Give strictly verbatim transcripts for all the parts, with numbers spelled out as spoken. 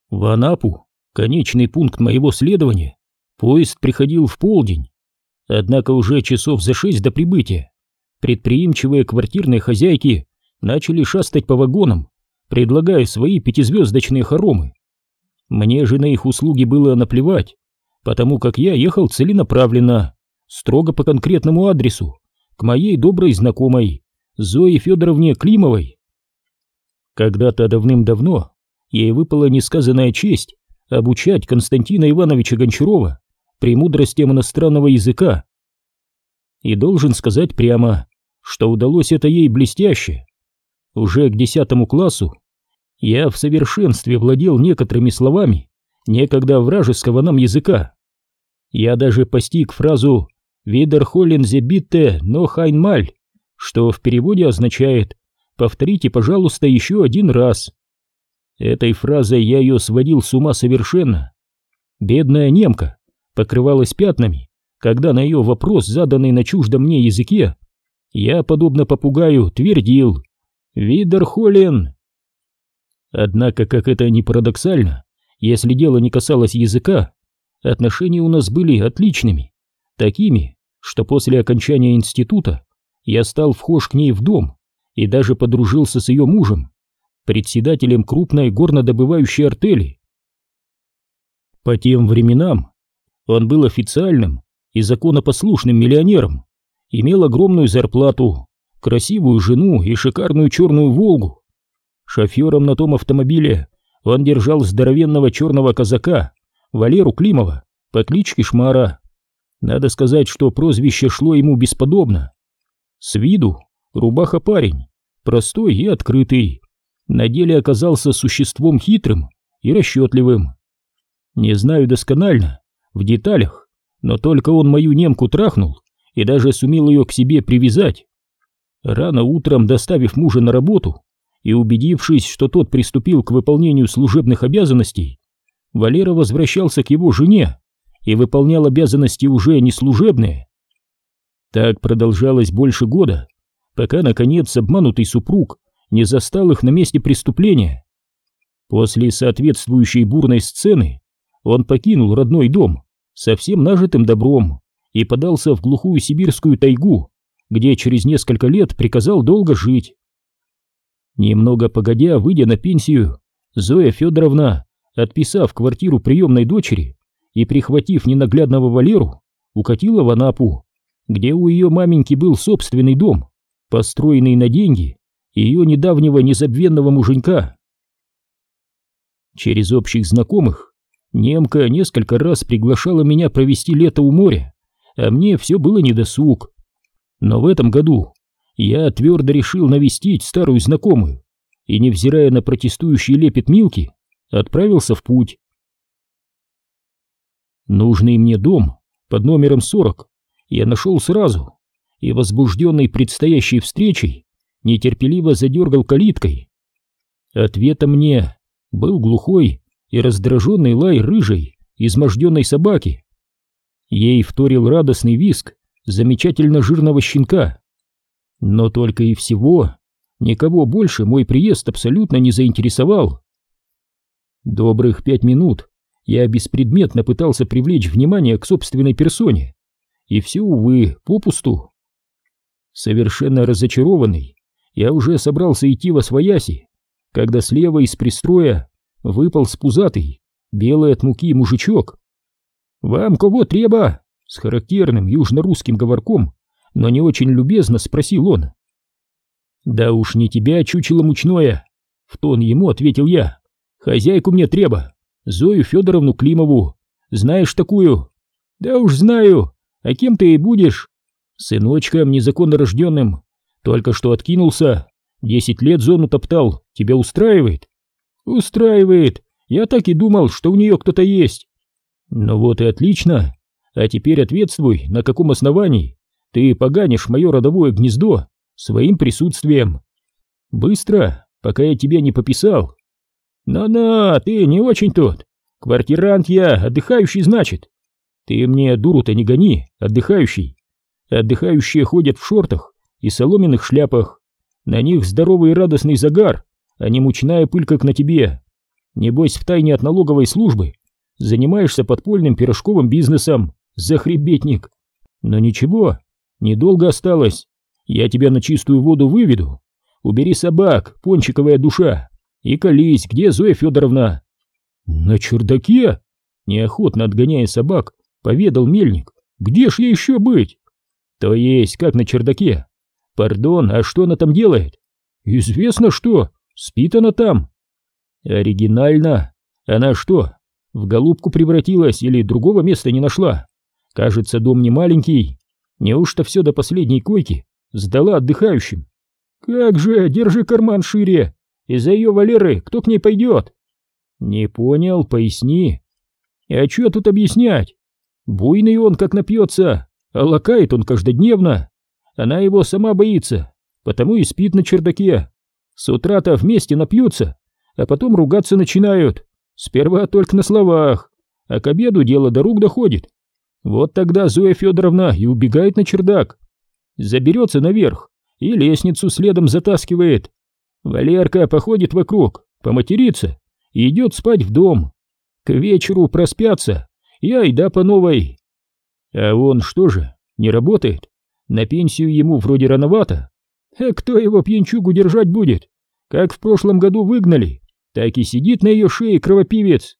В Анапу, конечный пункт моего следования, поезд приходил в полдень. Однако уже часов за шесть до прибытия предприимчивые квартирные хозяйки начали шастать по вагонам, предлагая свои пятизвездочные хоромы. Мне же на их услуги было наплевать, потому как я ехал целенаправленно, строго по конкретному адресу, к моей доброй знакомой Зое Федоровне Климовой. Когда-то давным-давно ей выпала несказанная честь обучать Константина Ивановича Гончарова премудростям иностранного языка. И должен сказать прямо, что удалось это ей блестяще. Уже к десятому классу я в совершенстве владел некоторыми словами некогда вражеского нам языка. Я даже постиг фразу «Wiederholen Sie bitte noch einmal», что в переводе означает «повторите, пожалуйста, еще один раз». Этой фразой я ее сводил с ума совершенно. Бедная немка покрывалась пятнами, когда на ее вопрос, заданный на чуждом мне языке, я, подобно попугаю, твердил «Wiederholen». Однако, как это ни парадоксально, если дело не касалось языка, отношения у нас были отличными, такими, что после окончания института я стал вхож к ней в дом и даже подружился с ее мужем, председателем крупной горнодобывающей артели. По тем временам он был официальным и законопослушным миллионером, имел огромную зарплату, красивую жену и шикарную черную «Волгу». Шофером на том автомобиле он держал здоровенного черного казака Валеру Климова по кличке Шмара. Надо сказать, что прозвище шло ему бесподобно. С виду рубаха-парень, простой и открытый, на деле оказался существом хитрым и расчетливым. Не знаю досконально, в деталях, но только он мою немку трахнул и даже сумел ее к себе привязать. Рано утром, доставив мужа на работу и убедившись, что тот приступил к выполнению служебных обязанностей, Валера возвращался к его жене и выполнял обязанности уже не служебные. Так продолжалось больше года, пока, наконец, обманутый супруг не застал их на месте преступления. После соответствующей бурной сцены он покинул родной дом со всем нажитым добром и подался в глухую сибирскую тайгу, где через несколько лет приказал долго жить. Немного погодя, выйдя на пенсию, Зоя Федоровна, отписав квартиру приемной дочери и прихватив ненаглядного Валеру, укатила в Анапу, где у ее маменьки был собственный дом, построенный на деньги ее недавнего незабвенного муженька. Через общих знакомых немка несколько раз приглашала меня провести лето у моря, а мне все было недосуг. Но в этом году я твердо решил навестить старую знакомую и, невзирая на протестующий лепет Милки, отправился в путь. Нужный мне дом под номером сорок я нашел сразу и, возбужденный предстоящей встречей, нетерпеливо задергал калиткой. Ответом мне был глухой и раздраженный лай рыжей, изможденной собаки. Ей вторил радостный визг замечательно жирного щенка. Но только и всего, никого больше мой приезд абсолютно не заинтересовал. Добрых пять минут я беспредметно пытался привлечь внимание к собственной персоне, и все, увы, попусту. Совершенно разочарованный, я уже собрался идти восвояси, когда слева из пристроя выпал спузатый, белый от муки мужичок. «Вам кого треба?» — с характерным южно-русским говорком, но не очень любезно спросил он. «Да уж не тебя, чучело мучное!» — в тон ему ответил я. «Хозяйку мне треба, Зою Федоровну Климову. Знаешь такую?» «Да уж знаю. А кем ты и будешь?» «Сыночком незаконно рожденным. Только что откинулся. Десять лет зону топтал. Тебя устраивает?» «Устраивает. Я так и думал, что у нее кто-то есть». «Ну вот и отлично. А теперь ответствуй, на каком основании ты поганишь мое родовое гнездо своим присутствием. Быстро, пока я тебя не пописал». «На-на, ты не очень тот. Квартирант я, отдыхающий, значит». «Ты мне дуру-то не гони, отдыхающий. Отдыхающие ходят в шортах и соломенных шляпах. На них здоровый и радостный загар, а не мучная пыль, как на тебе. Небось, втайне от налоговой службы занимаешься подпольным пирожковым бизнесом, захребетник. Но ничего, недолго осталось. Я тебя на чистую воду выведу. Убери собак, пончиковая душа, и колись, где Зоя Федоровна? На чердаке? Неохотно отгоняя собак, поведал Мельник. Где ж ей еще быть? То есть, как на чердаке? Пардон, а что она там делает? Известно что, спит она там. Оригинально. Она что, в голубку превратилась или другого места не нашла? Кажется, дом не маленький. Неужто все до последней койки сдала отдыхающим? Как же, держи карман шире. Из-за ее Валеры кто к ней пойдет? Не понял, поясни. А что тут объяснять? Буйный он, как напьется, а лакает он каждодневно. Она его сама боится, потому и спит на чердаке. С утра-то вместе напьются, а потом ругаться начинают. Сперва только на словах, а к обеду дело до рук доходит. Вот тогда Зоя Федоровна и убегает на чердак. Заберется наверх и лестницу следом затаскивает. Валерка походит вокруг, поматерится и идет спать в дом. К вечеру проспятся, и айда по новой. А он что же, не работает? На пенсию ему вроде рановато. А кто его пьянчугу держать будет? Как в прошлом году выгнали, так и сидит на ее шее кровопивец.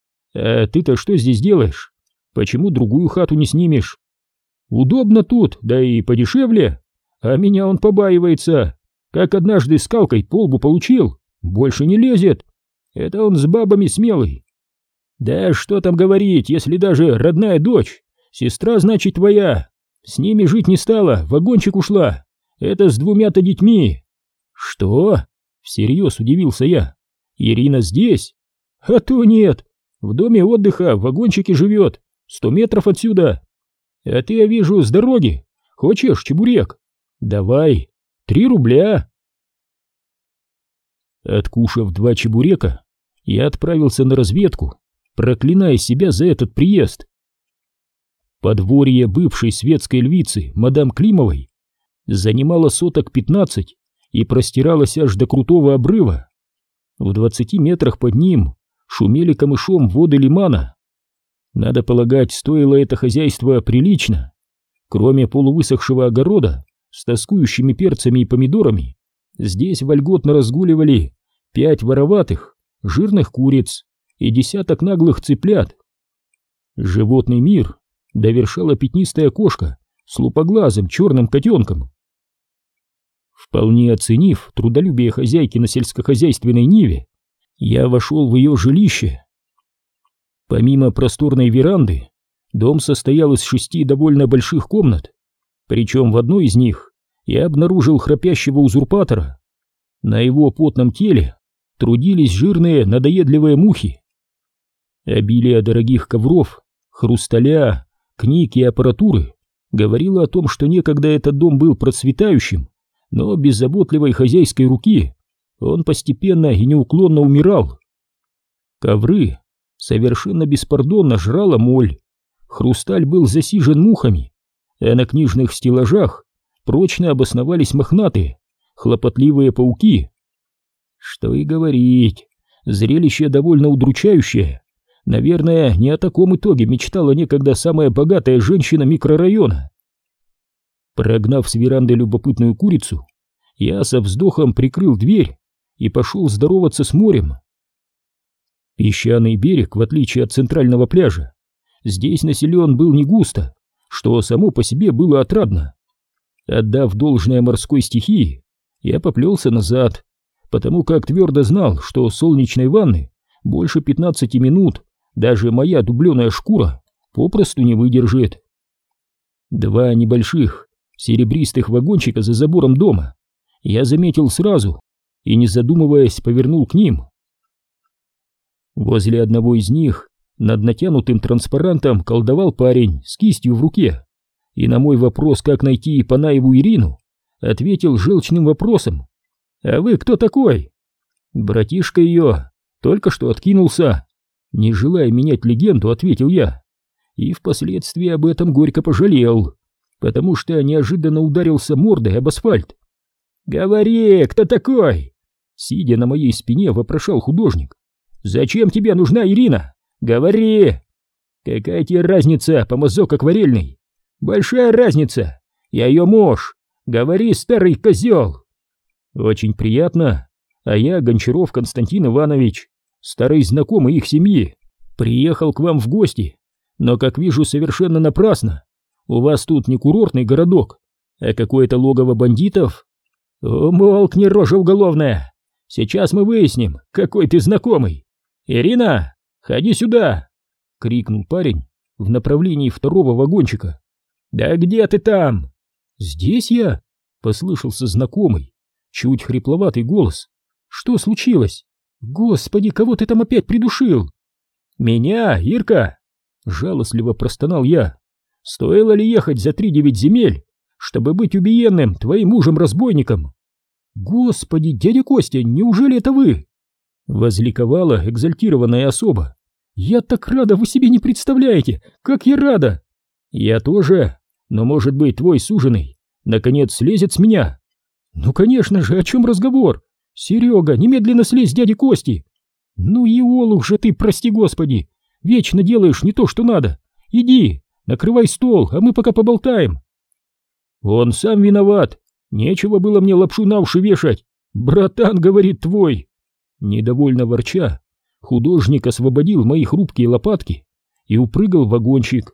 А ты-то что здесь делаешь? Почему другую хату не снимешь? Удобно тут, да и подешевле. А меня он побаивается. Как однажды скалкой по лбу получил, больше не лезет. Это он с бабами смелый. Да что там говорить, если даже родная дочь, сестра, значит, твоя. С ними жить не стала, в вагончик ушла. Это с двумя-то детьми. Что? Всерьез удивился я. Ирина здесь? А то нет. В доме отдыха в вагончике живет, сто метров отсюда. А ты, я вижу, с дороги. Хочешь чебурек? Давай, три рубля. Откушав два чебурека, я отправился на разведку, проклиная себя за этот приезд. Подворье бывшей светской львицы мадам Климовой занимало соток пятнадцать и простиралось аж до крутого обрыва. В двадцати метрах под ним шумели камышом воды лимана. Надо полагать, стоило это хозяйство прилично. Кроме полувысохшего огорода с тоскующими перцами и помидорами, здесь вольготно разгуливали пять вороватых, жирных куриц и десяток наглых цыплят. Животный мир довершала пятнистая кошка с лупоглазым черным котенком. Вполне оценив трудолюбие хозяйки на сельскохозяйственной ниве, я вошел в ее жилище. Помимо просторной веранды, дом состоял из шести довольно больших комнат, причем в одной из них я обнаружил храпящего узурпатора. На его потном теле трудились жирные надоедливые мухи. Обилие дорогих ковров, хрусталя, книг и аппаратуры говорило о том, что некогда этот дом был процветающим, но без заботливой хозяйской руки он постепенно и неуклонно умирал. Ковры совершенно беспардонно жрала моль, хрусталь был засижен мухами, а на книжных стеллажах прочно обосновались мохнатые, хлопотливые пауки. Что и говорить, зрелище довольно удручающее. Наверное, не о таком итоге мечтала некогда самая богатая женщина микрорайона. Прогнав с веранды любопытную курицу, я со вздохом прикрыл дверь и пошел здороваться с морем. Песчаный берег, в отличие от центрального пляжа, здесь населен был не густо, что само по себе было отрадно. Отдав должное морской стихии, я поплелся назад, потому как твердо знал, что солнечной ванны больше пятнадцати минут даже моя дубленая шкура попросту не выдержит. Два небольших серебристых вагончика за забором дома я заметил сразу и, не задумываясь, повернул к ним. Возле одного из них над натянутым транспарантом колдовал парень с кистью в руке, и на мой вопрос, как найти Панаеву Ирину, ответил желчным вопросом: «А вы кто такой?» «Братишка ее, только что откинулся». Не желая менять легенду, ответил я, и впоследствии об этом горько пожалел, потому что неожиданно ударился мордой об асфальт. «Говори, кто такой?» Сидя на моей спине, вопрошал художник. Зачем тебе нужна Ирина? Говори! Какая тебе разница, помазок акварельный? Большая разница! Я ее муж! Говори, старый козел! Очень приятно, а я Гончаров Константин Иванович, старый знакомый их семьи. Приехал к вам в гости, но, как вижу, совершенно напрасно. У вас тут не курортный городок, а какое-то логово бандитов. Умолкни, рожа уголовная! Сейчас мы выясним, какой ты знакомый. Ирина, ходи сюда! — крикнул парень в направлении второго вагончика. «Да где ты там?» «Здесь я?» — послышался знакомый, чуть хрипловатый голос. «Что случилось? Господи, кого ты там опять придушил?» «Меня, Ирка!» — жалостливо простонал я. «Стоило ли ехать за три девять земель, чтобы быть убиенным твоим мужем-разбойником?» «Господи, дядя Костя, неужели это вы?» — возликовала экзальтированная особа. «Я так рада, вы себе не представляете, как я рада!» «Я тоже, но, может быть, твой суженый наконец слезет с меня?» «Ну, конечно же, о чем разговор? Серега, немедленно слезь с дяди Кости!» «Ну и олух же ты, прости господи! Вечно делаешь не то, что надо! Иди, накрывай стол, а мы пока поболтаем!» «Он сам виноват, нечего было мне лапшу на уши вешать! Братан, говорит твой!» Недовольно ворча, художник освободил мои хрупкие лопатки и упрыгал в вагончик.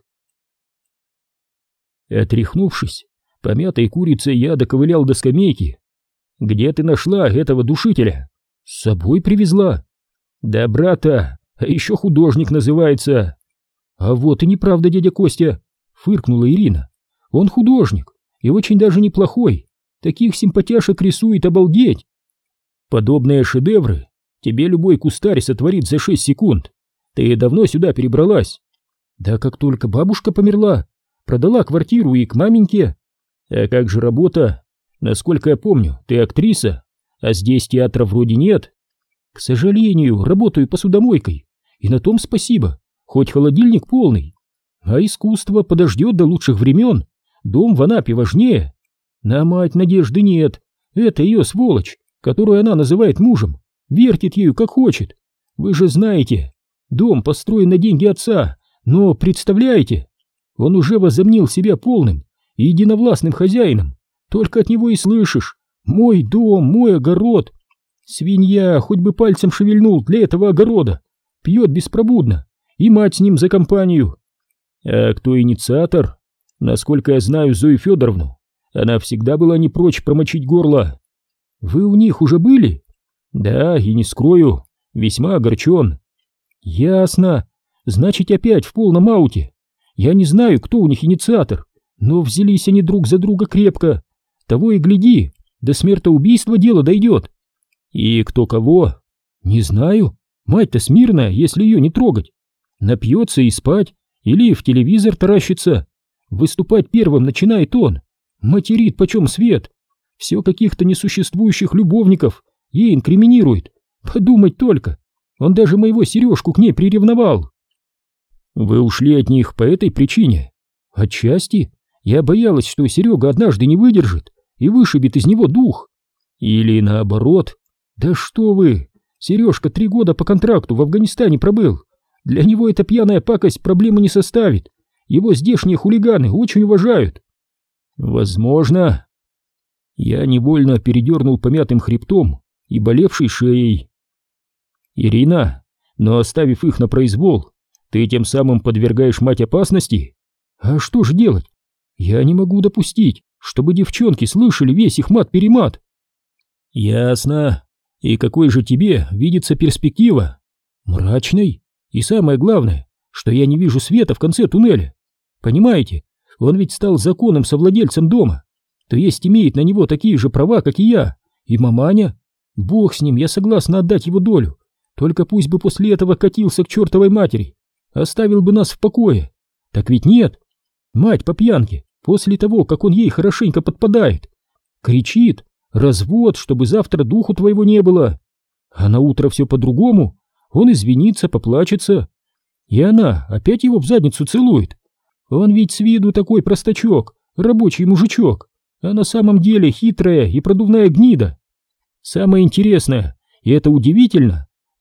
Отряхнувшись, помятой курицей я доковылял до скамейки. «Где ты нашла этого душителя?» «С собой привезла». «Да, брата, а еще художник называется». «А вот и неправда, дядя Костя», — фыркнула Ирина. «Он художник и очень даже неплохой. Таких симпатяшек рисует, обалдеть». «Подобные шедевры тебе любой кустарь сотворит за шесть секунд. Ты давно сюда перебралась?» «Да как только бабушка померла, продала квартиру и к маменьке». «А как же работа? Насколько я помню, ты актриса, а здесь театра вроде нет». «К сожалению, работаю посудомойкой, и на том спасибо, хоть холодильник полный. А искусство подождет до лучших времен, дом в Анапе важнее. На мать надежды нет, это ее сволочь, которую она называет мужем, вертит ею как хочет. Вы же знаете, дом построен на деньги отца, но, представляете, он уже возомнил себя полным и единовластным хозяином, только от него и слышишь: мой дом, мой огород. Свинья хоть бы пальцем шевельнул для этого огорода, пьет беспробудно, и мать с ним за компанию». «А кто инициатор?» «Насколько я знаю Зою Федоровну, она всегда была не прочь промочить горло». «Вы у них уже были?» «Да, и не скрою, весьма огорчен». «Ясно, значит, опять в полном ауте. Я не знаю, кто у них инициатор, но взялись они друг за друга крепко. Того и гляди, до смертоубийства дело дойдет». «И кто кого?» «Не знаю. Мать-то смирная, если ее не трогать. Напьется и спать, или в телевизор таращится. Выступать первым начинает он. Материт почем свет. Все каких-то несуществующих любовников ей инкриминирует. Подумать только, он даже моего Сережку к ней приревновал». «Вы ушли от них по этой причине?» «Отчасти. Я боялась, что Серега однажды не выдержит и вышибет из него дух. Или наоборот. Да что вы, Сережка три года по контракту в Афганистане пробыл. Для него эта пьяная пакость проблемы не составит. Его здешние хулиганы очень уважают». «Возможно». Я невольно передернул помятым хребтом и болевшей шеей. «Ирина, но оставив их на произвол, ты тем самым подвергаешь мать опасности? А что же делать? Я не могу допустить, чтобы девчонки слышали весь их мат-перемат». «Ясно. И какой же тебе видится перспектива?» «Мрачной. И самое главное, что я не вижу света в конце туннеля. Понимаете, он ведь стал законным совладельцем дома, то есть имеет на него такие же права, как и я, и маманя. Бог с ним, я согласна отдать его долю, только пусть бы после этого катился к чертовой матери, оставил бы нас в покое. Так ведь нет. Мать по пьянке, после того, как он ей хорошенько подпадает, кричит: развод, чтобы завтра духу твоего не было. А на утро все по-другому, он извинится, поплачется, и она опять его в задницу целует. Он ведь с виду такой простачок, рабочий мужичок, а на самом деле хитрая и продувная гнида. Самое интересное, и это удивительно,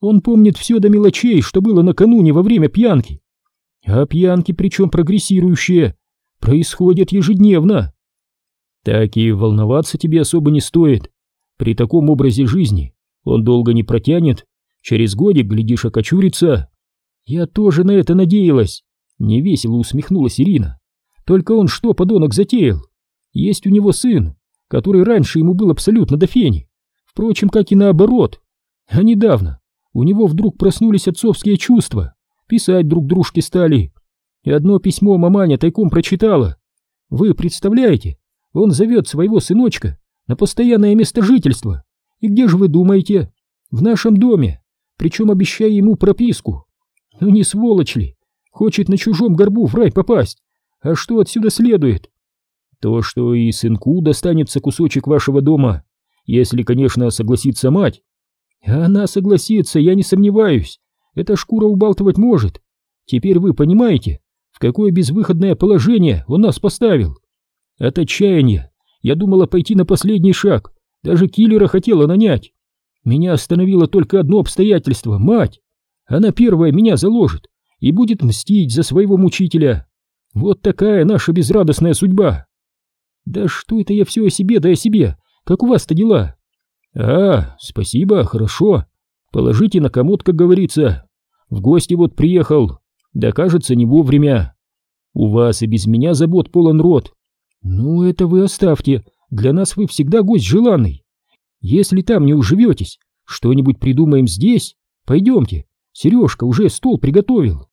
Он помнит все до мелочей, что было накануне во время пьянки. А пьянки, причем прогрессирующие, происходят ежедневно. Так и волноваться тебе особо не стоит. При таком образе жизни он долго не протянет. Через годик, глядишь, окочурится. Я тоже на это надеялась. Невесело усмехнулась Ирина. Только он что, подонок, затеял? Есть у него сын, который раньше ему был абсолютно до фени. Впрочем, как и наоборот. А недавно у него вдруг проснулись отцовские чувства. Писать друг дружке стали. И одно письмо маманя тайком прочитала. Вы представляете, он зовет своего сыночка на постоянное место жительства. И где же вы думаете? В нашем доме. Причем обещая ему прописку. Ну не сволочь ли? Хочет на чужом горбу в рай попасть. А что отсюда следует? То, что и сынку достанется кусочек вашего дома, если, конечно, согласится мать. А она согласится, я не сомневаюсь. Эта шкура убалтывать может. Теперь вы понимаете, в какое безвыходное положение он нас поставил? От отчаяния я думала пойти на последний шаг. Даже киллера хотела нанять. Меня остановило только одно обстоятельство — мать. Она первая меня заложит и будет мстить за своего мучителя. Вот такая наша безрадостная судьба. Да что это я все о себе, да о себе. Как у вас-то дела? А, спасибо, хорошо. Положите на комод, как говорится. В гости вот приехал. Да, кажется, не вовремя. У вас и без меня забот полон рот. Ну, это вы оставьте. Для нас вы всегда гость желанный. Если там не уживетесь, что-нибудь придумаем здесь. Пойдемте. Сережка уже стол приготовил.